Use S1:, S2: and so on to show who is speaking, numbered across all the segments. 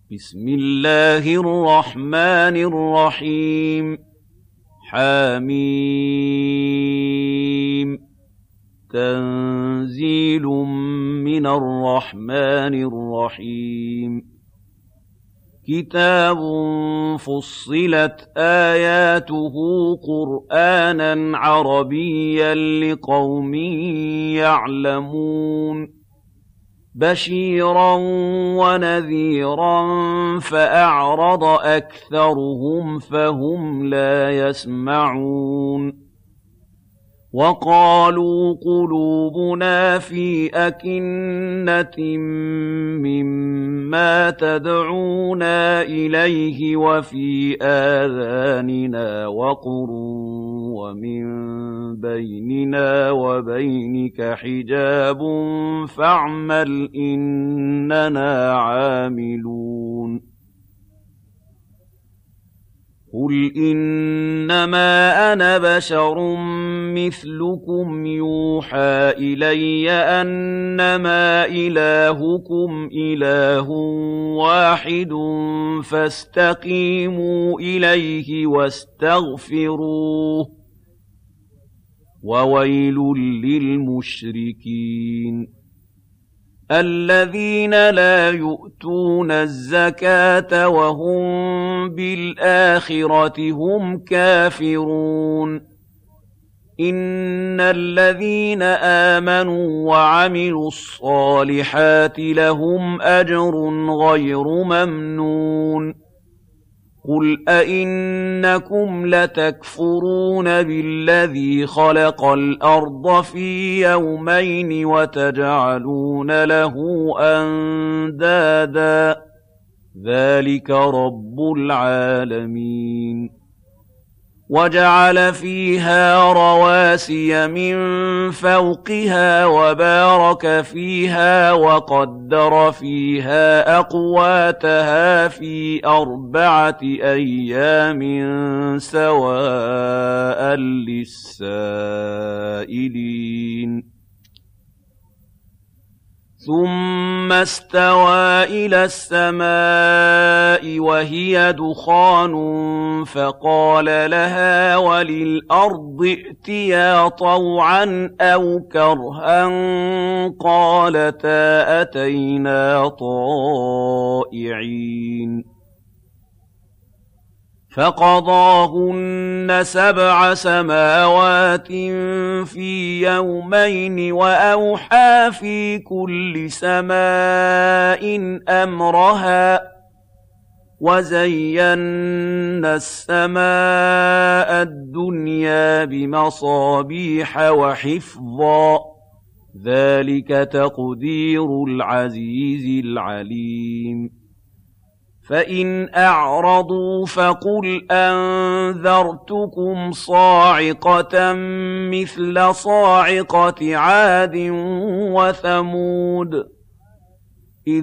S1: بسم الله الرحمن الرحيم حميم تنزيل من الرحمن الرحيم كتاب فصلت آياته قرآنًا عربيًّا لقوم يعلمون بشيرًا ونذيرًا فأعرض أكثرهم فهم لا يسمعون وقالوا قلوبنا في أكنة مما تدعونا إليه وفي آذاننا وقر ومن بيننا وبينك حجاب فاعمل إننا عاملون قل إنما أنا بشر مثلكم يوحى إلي أنما إلهكم إله واحد فاستقيموا إليه واستغفروه وويل للمشركين الذين لا يؤتون الزكاة وهم بالآخرة هم كافرون إن الذين آمنوا وعملوا الصالحات لهم أجر غير ممنون قل أئنكم لتكفرون بالذي خلق الأرض في يومين وتجعلون له أندادا ذلك رب العالمين وجعل فيها رواسي من فوقها وبارك فيها وقدر فيها أقواتها في 4 أيام سواء للسائلين ثم استوى إلى السماء وهي دخان فقال لها وللأرض ائتيا طوعا أو كرها قالتا أتينا طائعين فقضاهن 7 سماوات في يومين وأوحى في كل سماء أمرها وزينا السماء الدنيا بمصابيح وحفظا ذلك تقدير العزيز العليم فإن أعرضوا فقل أنذرتكم صاعقة مثل صاعقة عاد وثمود إذ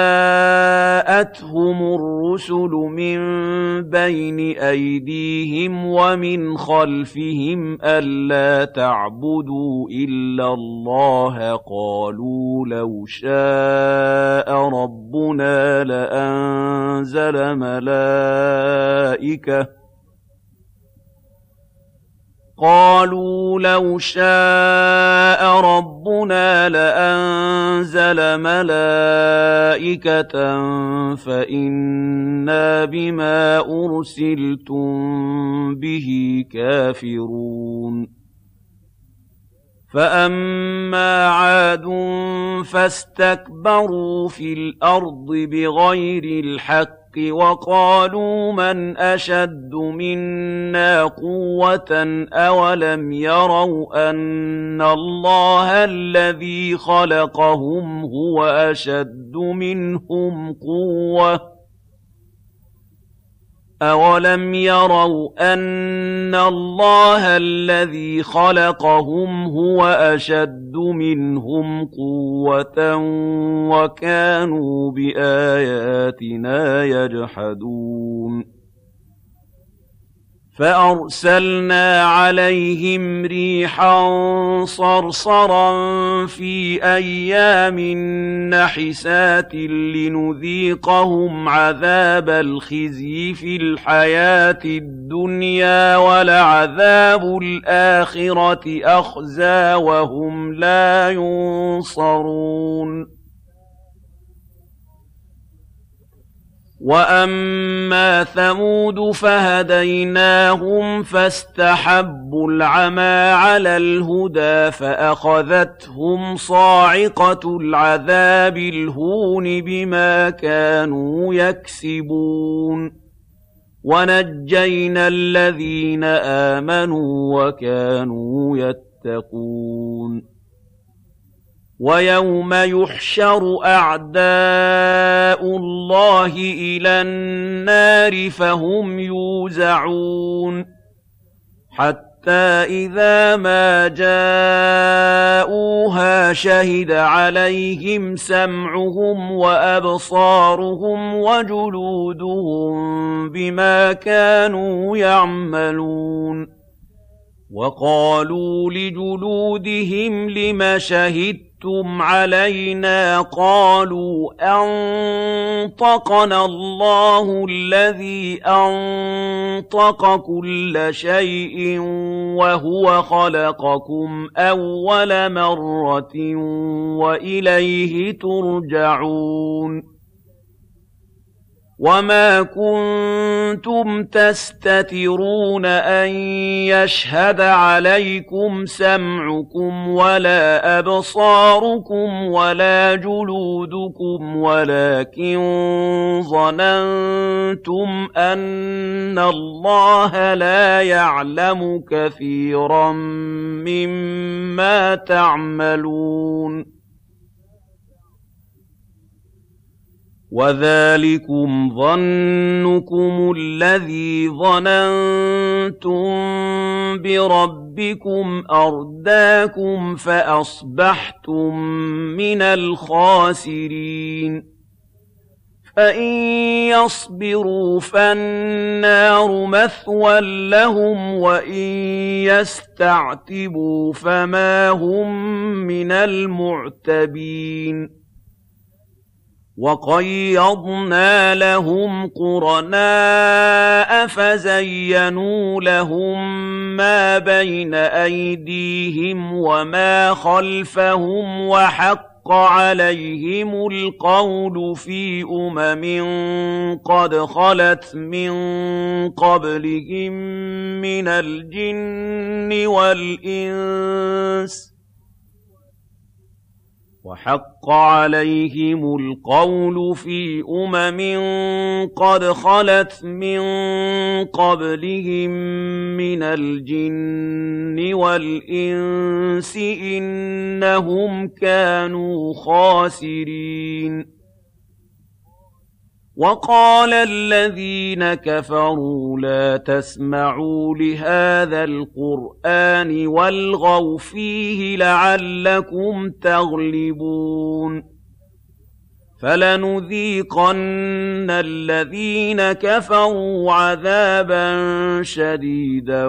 S1: جاءتهم الرسل من بين أيديهم ومن خلفهم ألا تعبدوا إلا الله قالوا لو شاء ربنا لأنزل ملائكة فإنا بما أرسلتم به كافرون فأما عاد فاستكبروا في الأرض بغير الحق وقالوا من أشد منا قوة أولم يروا أن الله الذي خلقهم هو أشد منهم قوة أَوَلَمْ يَرَوْا أَنَّ اللَّهَ الَّذِي خَلَقَهُمْ هُوَ أَشَدُّ مِنْهُمْ قُوَّةً وَكَانُوا بِآيَاتِنَا يَجْحَدُونَ فأرسلنا عليهم ريحا صرصرا في أيام نحسات لنذيقهم عذاب الخزي في الحياة الدنيا ولعذاب الآخرة أخزى وهم لا ينصرون وَأَمَّا ثَمُودُ فَهَدَيْنَاهُمْ فَاسْتَحَبُّوا الْعَمَىٰ عَلَى الْهُدَىٰ فَأَخَذَتْهُمْ صَاعِقَةُ الْعَذَابِ الْهُونِ بِمَا كَانُوا يَكْسِبُونَ وَنَجَّيْنَا الَّذِينَ آمَنُوا وَكَانُوا يَتَّقُونَ وَيَوْمَ يُحْشَرُ أَعْدَاءُ اللَّهِ إِلَى النَّارِ فَهُمْ يُوزَعُونَ حَتَّىٰ إِذَا مَا جَاءُوهَا شَهِدَ عَلَيْهِمْ سَمْعُهُمْ وَأَبْصَارُهُمْ وَجُلُودُهُم بِمَا كَانُوا يَعْمَلُونَ وَقَالُوا لِجُلُودِهِمْ لِمَ شَهِدتُّمْ عَلَيْنَا قَالُوا أَنطَقَنَا اللَّهُ الَّذِي أَنطَقَ كُلَّ شَيْءٍ وَهُوَ خَلَقَكُمْ أَوَّلَ مَرَّةٍ وَإِلَيْهِ تُرْجَعُونَ وَمَا كُنتُمْ تَسْتَتِرُونَ أَن يَشْهَدَ عَلَيْكُمْ سَمْعُكُمْ وَلَا أَبْصَارُكُمْ وَلَا جُلُودُكُمْ وَلَٰكِن ظَنَنتُمْ أَنَّ اللَّهَ لَا يَعْلَمُ كَثِيرًا مِّمَّا تَعْمَلُونَ وَذَٰلِكُمْ ظَنُّكُمُ الَّذِي ظَنَنتُم بِرَبِّكُمْ أَرْدَاكُمْ فَأَصْبَحْتُم مِّنَ الْخَاسِرِينَ فَإِن يَصْبِرُوا فَالنَّارُ مَثْوًى لَّهُمْ وَإِن يَسْتَعْتِبُوا فَمَا هُم مِّنَ الْمُعْتَبِينَ وَقَيَّضْنَا لَهُمْ قُرَنَاءَ فَزَيَّنُوا لَهُم مَّا بَيْنَ أَيْدِيهِمْ وَمَا خَلْفَهُمْ وَحَقَّ عَلَيْهِمُ الْقَوْلُ فِي قَدْ خَلَتْ مِن قَبْلِهِم مِّنَ الْجِنِّ وَالْإِنسِ وَحَقَّ عَلَيْهِمُ الْقَوْلُ فِي قَدْ خَلَتْ مِن قَبْلِهِم مِّنَ الْجِنِّ وَالْإِنسِ إِنَّهُمْ كَانُوا خَاسِرِينَ وَقَالَ الَّذِينَ كَفَرُوا لَا تَسْمَعُوا لِهَٰذَا الْقُرْآنِ وَالْغَوْا فِيهِ لَعَلَّكُمْ تَغْلِبُونَ فَلَنُذِيقَنَّ الَّذِينَ كَفَرُوا عَذَابًا شَدِيدًا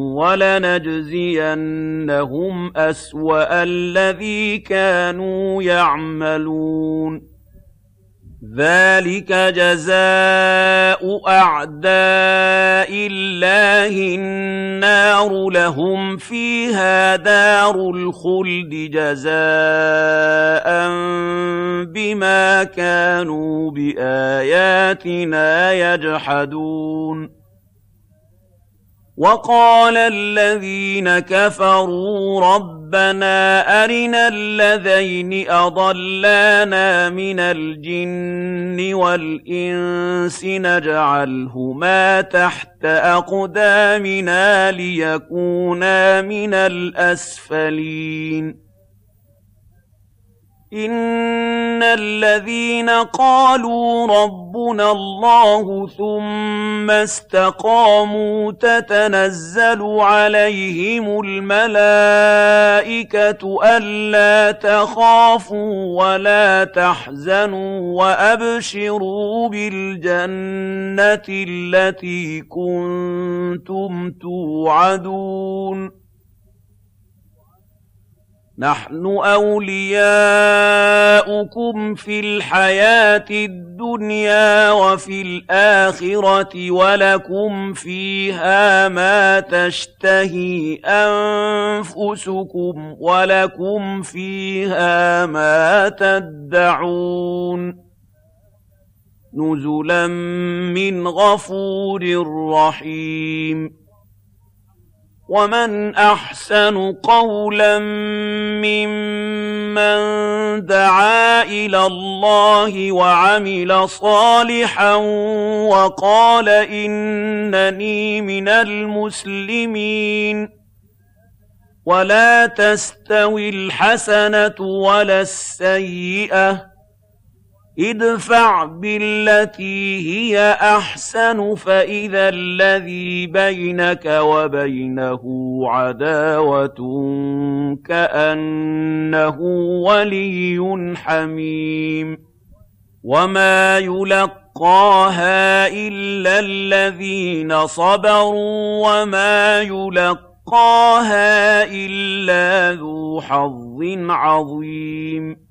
S1: وَلَنَجْزِيَنَّهُمْ أَسْوَأَ الَّذِي كَانُوا يَعْمَلُونَ ذَٰلِكَ جَزَاءُ أَعْدَاءِ اللَّهِ النَّارُ لَهُمْ فِيهَا دَارُ الْخُلْدِ جَزَاءً بِمَا كَانُوا بِآيَاتِنَا يَجْحَدُونَ وَقَالَ الَّذِينَ كَفَرُوا رَبَّنَا أَرِنَا اللَّذَيْنِ أَضَلَّانَا مِنَ الْجِنِّ وَالْإِنسِ نَجْعَلْهُمَا تَحْتَ أَقْدَامِنَا لِيَكُونَا مِنَ الْأَسْفَلِينَ إِنَّ الَّذِينَ قَالُوا رَبُّنَا اللَّهُ ثُمَّ اسْتَقَامُوا تَتَنَزَّلُ عَلَيْهِمُ الْمَلَائِكَةُ أَلَّا تَخَافُوا وَلَا تَحْزَنُوا وَأَبْشِرُوا بِالْجَنَّةِ الَّتِي كُنتُمْ تُوعَدُونَ نَحْنُ أَوْلِيَاؤُكُمْ فِي الْحَيَاةِ الدُّنْيَا وَفِي الْآخِرَةِ وَلَكُمْ فِيهَا مَا تَشْتَهِي أَنفُسُكُمْ وَلَكُمْ فِيهَا مَا تَدَّعُونَ نُزُلًا مِّنْ غَفُورٍ رَّحِيمٍ وَمَنْ أَحْسَنُ قَوْلًا مِّمَّن دَعَا إِلَى اللَّهِ وَعَمِلَ صَالِحًا وَقَالَ إِنَّنِي مِنَ الْمُسْلِمِينَ وَلَا تَسْتَوِي الْحَسَنَةُ وَلَا السَّيِّئَةُ ادْفَعْ بِالَّتِي هِيَ أَحْسَنُ فَإِذَا الَّذِي بَيْنَكَ وَبَيْنَهُ عَدَاوَةٌ كَأَنَّهُ وَلِيٌّ حَمِيمٌ وَمَا يُلَقَّاهَا إِلَّا الَّذِينَ صَبَرُوا وَمَا يُلَقَّاهَا إِلَّا ذُو حَظٍّ عَظِيمٍ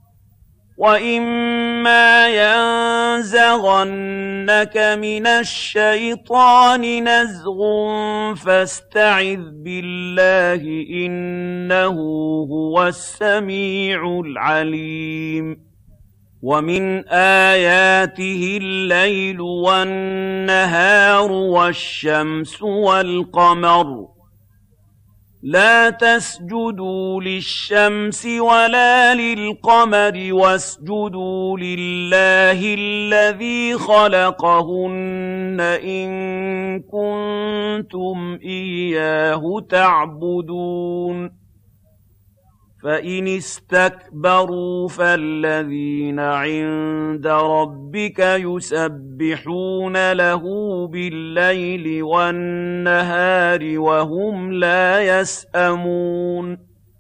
S1: وَإِمَّا يَنزَغَنَّكَ مِنَ الشَّيْطَانِ نَزْغٌ فَاسْتَعِذْ بِاللَّهِ ۖ إِنَّهُ هُوَ السَّمِيعُ الْعَلِيمُ وَمِنْ آيَاتِهِ اللَّيْلُ وَالنَّهَارُ وَالشَّمْسُ وَالْقَمَرُ لَا تَسْجُدُوا لِلشَّمْسِ وَلَا لِلْقَمَرِ وَاسْجُدُوا لِلَّهِ الَّذِي خَلَقَهُنَّ إِن كُنتُمْ إِيَّاهُ تَعْبُدُونَ فَإِنِ اسْتَكْبَرُوا فَالَّذِينَ عِندَ رَبِّكَ يُسَبِّحُونَ لَهُ بِاللَّيْلِ وَالنَّهَارِ وَهُمْ لَا يَسْأَمُونَ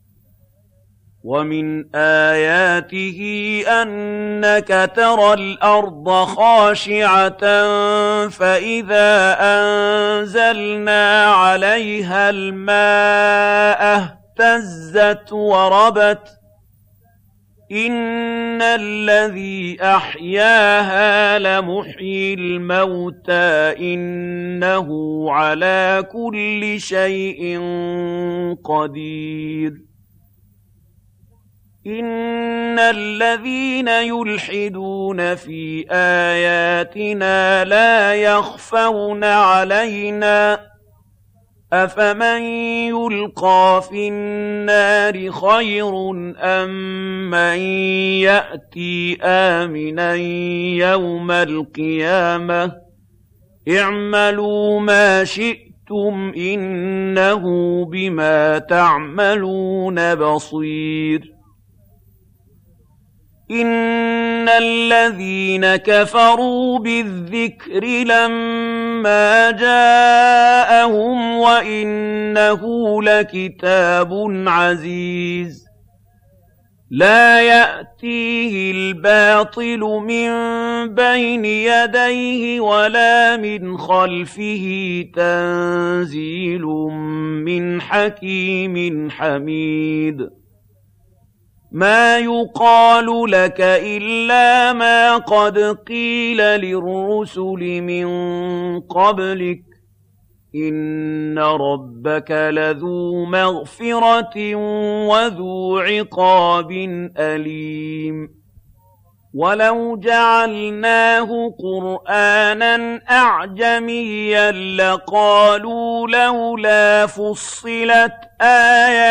S1: وَمِنْ آيَاتِهِ أَنَّكَ تَرَى الْأَرْضَ خَاشِعَةً فَإِذَا أَنزَلْنَا عَلَيْهَا الْمَاءَ اهْتَزَّتْ وَرَبَتْ إِنَّ الَّذِي أَحْيَاهَا لَمُحْيِي الْمَوْتَىٰ إِنَّهُ عَلَىٰ كُلِّ شَيْءٍ قَدِيرٌ إِنَّ الَّذِينَ يُلْحِدُونَ فِي آيَاتِنَا لَا يَخْفَوْنَ عَلَيْنَا ۗ أَفَمَن يُلْقَىٰ فِي النَّارِ خَيْرٌ أَم مَّن يَأْتِي آمِنًا يَوْمَ الْقِيَامَةِ ۚ اعْمَلُوا مَا شِئْتُمْ إِنَّهُ بِمَا تَعْمَلُونَ بَصِيرٌ إِنَّ الَّذِينَ كَفَرُوا بِالذِّكْرِ لَمَّا جَاءَهُمْ وَإِنَّهُ لَكِتَابٌ عَزِيزٌ لَّا يَأْتِيهِ الْبَاطِلُ مِن بَيْنِ يَدَيْهِ وَلَا مِنْ خَلْفِهِ تَنزِيلٌ مِّنْ حَكِيمٍ حَمِيدٍ مَا يُقَالُ لَكَ إِلَّا مَا قَدْ قِيلَ لِلرُّسُلِ مِن قَبْلِكَ ۚ إِنَّ رَبَّكَ لَذُو مَغْفِرَةٍ وَذُو عِقَابٍ أَلِيمٍ وَلَوْ جَعَلْنَاهُ قُرْآنًا أَعْجَمِيًّا لَّقَالُوا لَوْلَا فُصِّلَتْ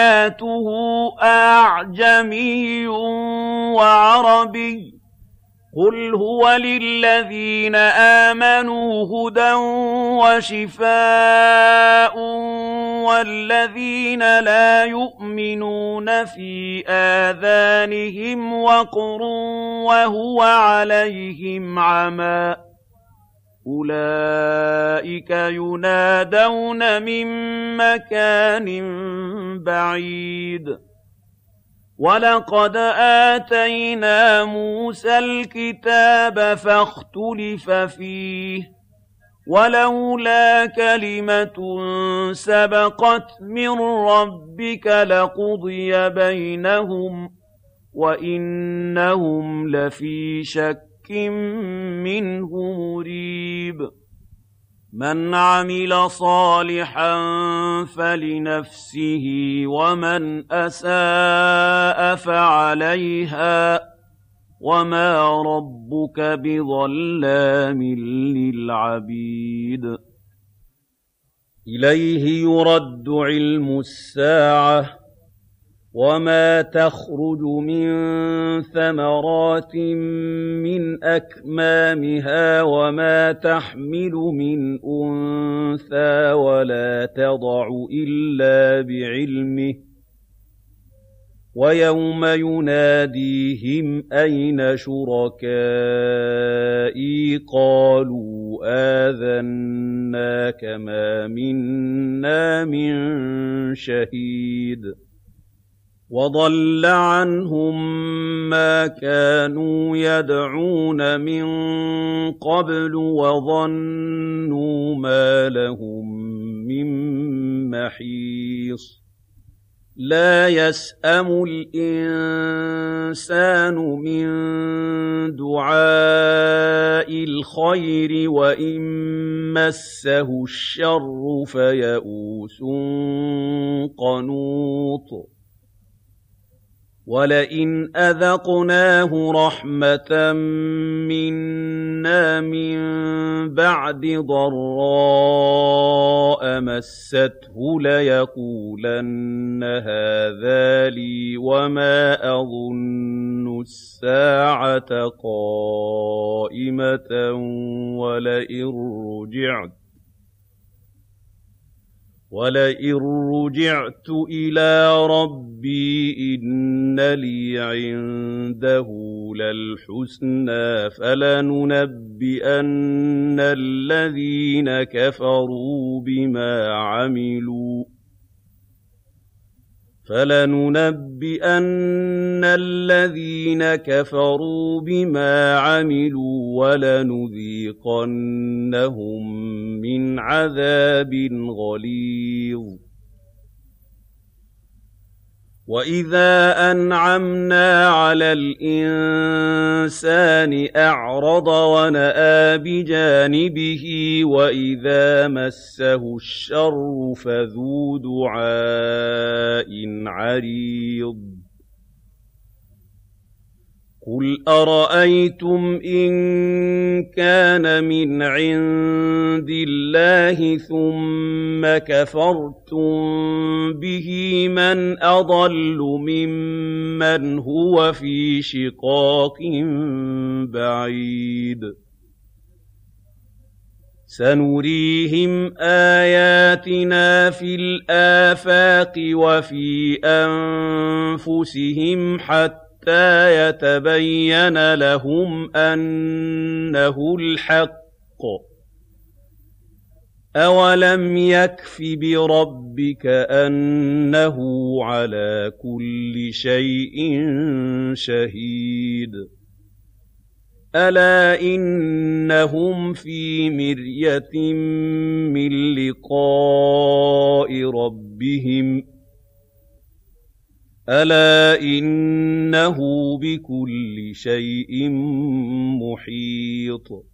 S1: آيَاتُهُ أَأَعْجَمِيٌّ وَعَرَبِيٌّ ۗ قُلْ هُوَ لِلَّذِينَ آمَنُوا هُدًى وَشِفَاءٌ وَالَّذِينَ لَا يُؤْمِنُونَ فِي آذَانِهِمْ وَقْرٌ وَهُوَ عَلَيْهِمْ عَمًى أُولَٰئِكَ يُنَادَوْنَ مِن مَّكَانٍ بَعِيدٍ وَلَقَدْ آتَيْنَا مُوسَى الْكِتَابَ فَاخْتُلِفَ فِيهِ وَلَوْلَا كَلِمَةٌ سَبَقَتْ مِن رَّبِّكَ لَقُضِيَ بَيْنَهُمْ وَإِنَّهُمْ لَفِي شَكٍّ مِّنْهُ مُرِيبٍ مَنْ عَمِلَ صَالِحًا فَلِنَفْسِهِ وَمَنْ أَسَاءَ فَعَلَيْهَا وَمَا رَبُّكَ بِظَلَّامٍ لِّلْعَبِيدِ إِلَيْهِ يُرَدُّ عِلْمُ السَّاعَةِ وَمَا تَخْرُجُ مِن ثَمَرَاتٍ مِّنْ أَكْمَامِهَا وَمَا تَحْمِلُ مِنْ أُنثَىٰ وَلَا تَضَعُ إِلَّا بِعِلْمِهِ وَيَوْمَ يُنَادِيهِمْ أَيْنَ شُرَكَائِي قَالُوا آذَنَّاكَ مَا مِنَّا مِن شَهِيدٍ وَضَلَّ عَنْهُم مَّا كَانُوا يَدْعُونَ مِن قَبْلُ وَظَنُّوا مَا لَهُم مِّن مَّحِيصٍ لَا يَسْأَمُ الْإِنسَانُ مِن دُعَاءِ الْخَيْرِ وَإِن مَّسَّهُ الشَّرُّ فَيَئُوسٌ قَنُوطٌ وَلَئِنْ أَذَقْنَاهُ رَحْمَةً مِّنَّا مِن بَعْدِ ضَرَّاءَ مَسَّتْهُ لَيَقُولَنَّ هَٰذَا لِي وَمَا أَظُنُّ السَّاعَةَ قَائِمَةً وَلَئِن رُّجِعْتُ إِلَىٰ رَبِّي إِنَّ لِي عِندَهُ لَلْحُسْنَىٰ فَلَنُنَبِّئَنَّ الَّذِينَ كَفَرُوا بِمَا عَمِلُوا وَلَنُذِيقَنَّهُم مِّنْ عَذَابٍ غَلِيظٍ وَإِذَا أَنْعَمْنَا عَلَى الْإِنسَانِ أَعْرَضَ وَنَأَىٰ بِجَانِبِهِ وَإِذَا مَسَّهُ الشَّرُّ فَذُو دُعَاءٍ عَرِيضٍ قُلْ أَرَأَيْتُمْ إِن كَانَ مِنْ عِندِ اللَّهِ ثُمَّ كَفَرْتُم بِهِ مَنْ أَضَلُّ مِمَّنْ هُوَ فِي شِقَاقٍ بَعِيدٍ سَنُرِيهِمْ آيَاتِنَا فِي الْآفَاقِ وَفِي أَنفُسِهِمْ حَتَّىٰ يَتَبَيَّنَ لَهُمْ أَنَّهُ الْحَقُّ ۗ أَوَلَمْ يَكْفِ بِرَبِّكَ أَنَّهُ عَلَىٰ كُلِّ شَيْءٍ شَهِيدٌ أَلَا إِنَّهُمْ فِي مِرْيَةٍ مِّن لِّقَاءِ رَبِّهِمْ أَلَا إِنَّهُ بِكُلِّ شَيْءٍ مُّحِيطٌ